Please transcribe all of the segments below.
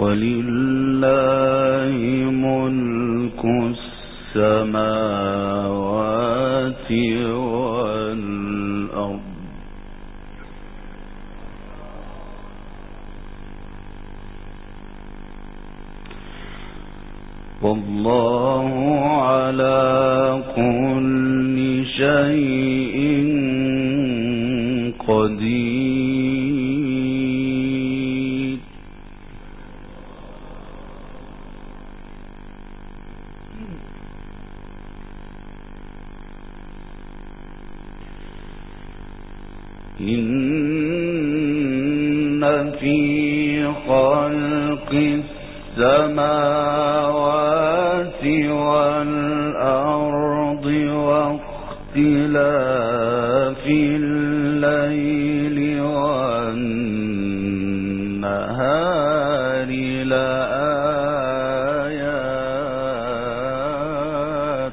ولله ملك السماوات والأرض والله على كل شيء قدير. إن في خلق السماوات والأرض واختلاف الليل والنهار لآيات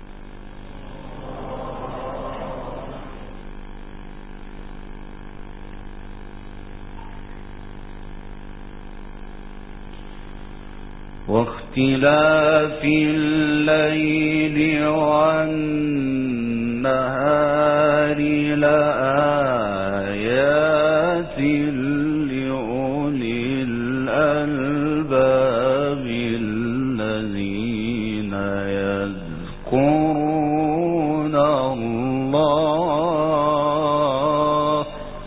واختلاف الليل والنهار لآيات لأولي الألباب الذين يذكرون الله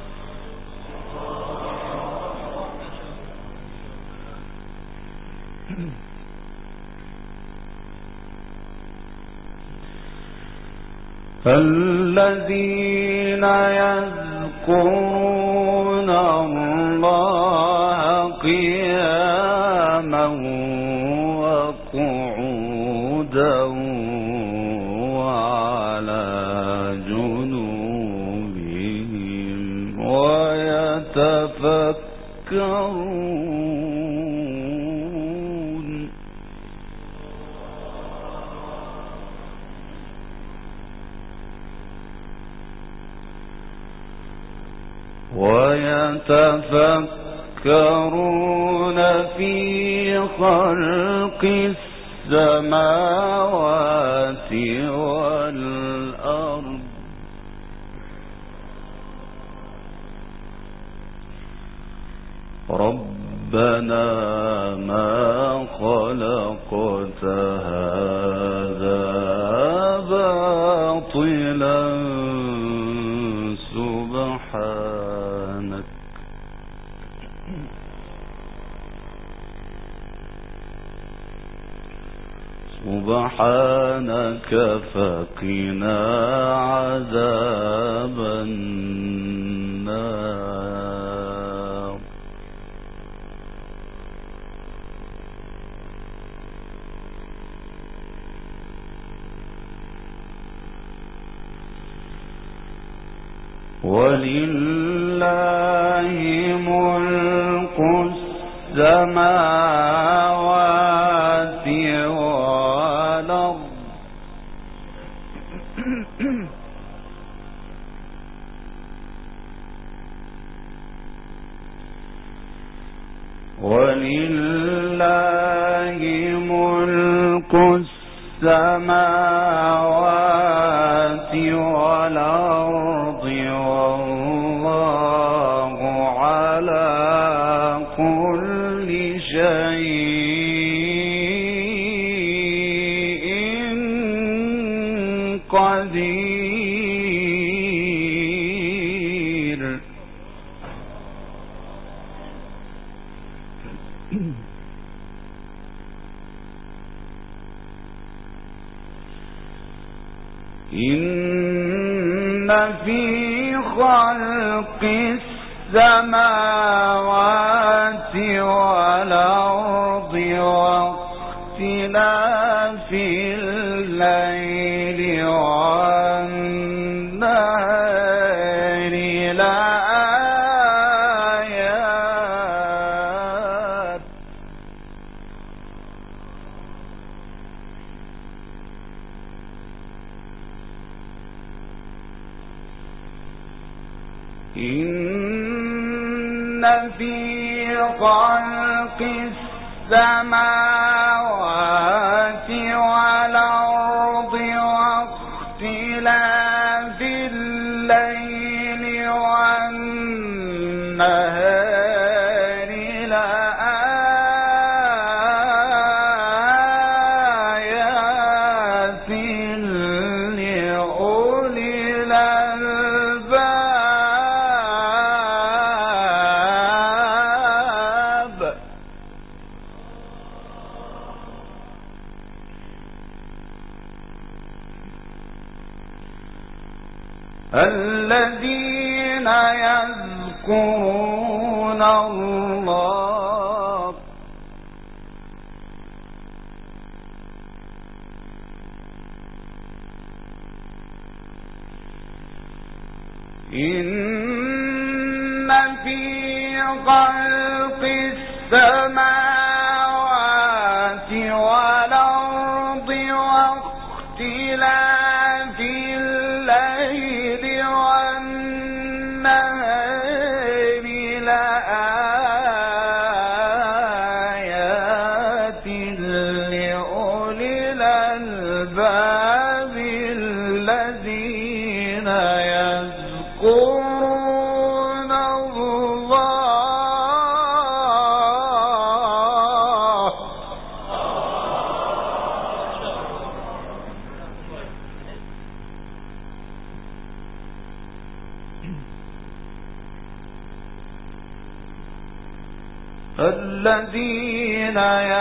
الذين يذكرون الله قياما وقعودا وعلى جنوبهم ويتفكرون في خلق السماوات والأرض ربنا ما خلقت هذا باطلا سبحانك فقنا عذاب النار. ولله ملك السماوات والأرض ولله ملك السماوات والأرض والله على كل شيء قدير. إن في خلق السماوات والأرض واختلاف الليل والنهار لآيات إن في خلق السماوات والأرض واختلاف الليل والنهار لآيات لأولي الألباب. الذين يذكرون الله إن في خلق السماوات والأرض واختلاف الليل والنهار لآيات لأولي الألباب الذين يذكرون الله الذين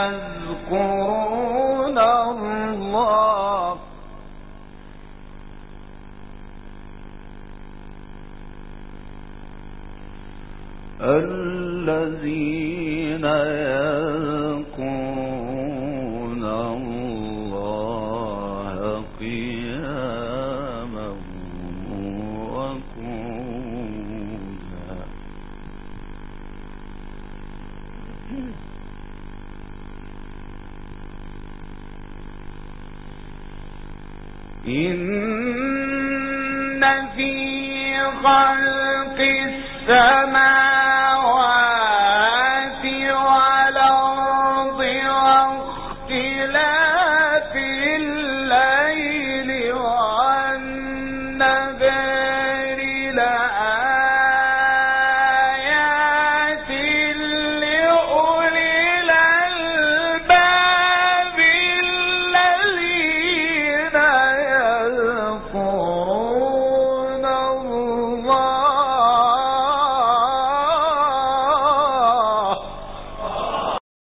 يذكرون الله الذين يذكرون الله قياما وقعودا إن في خلق السماوات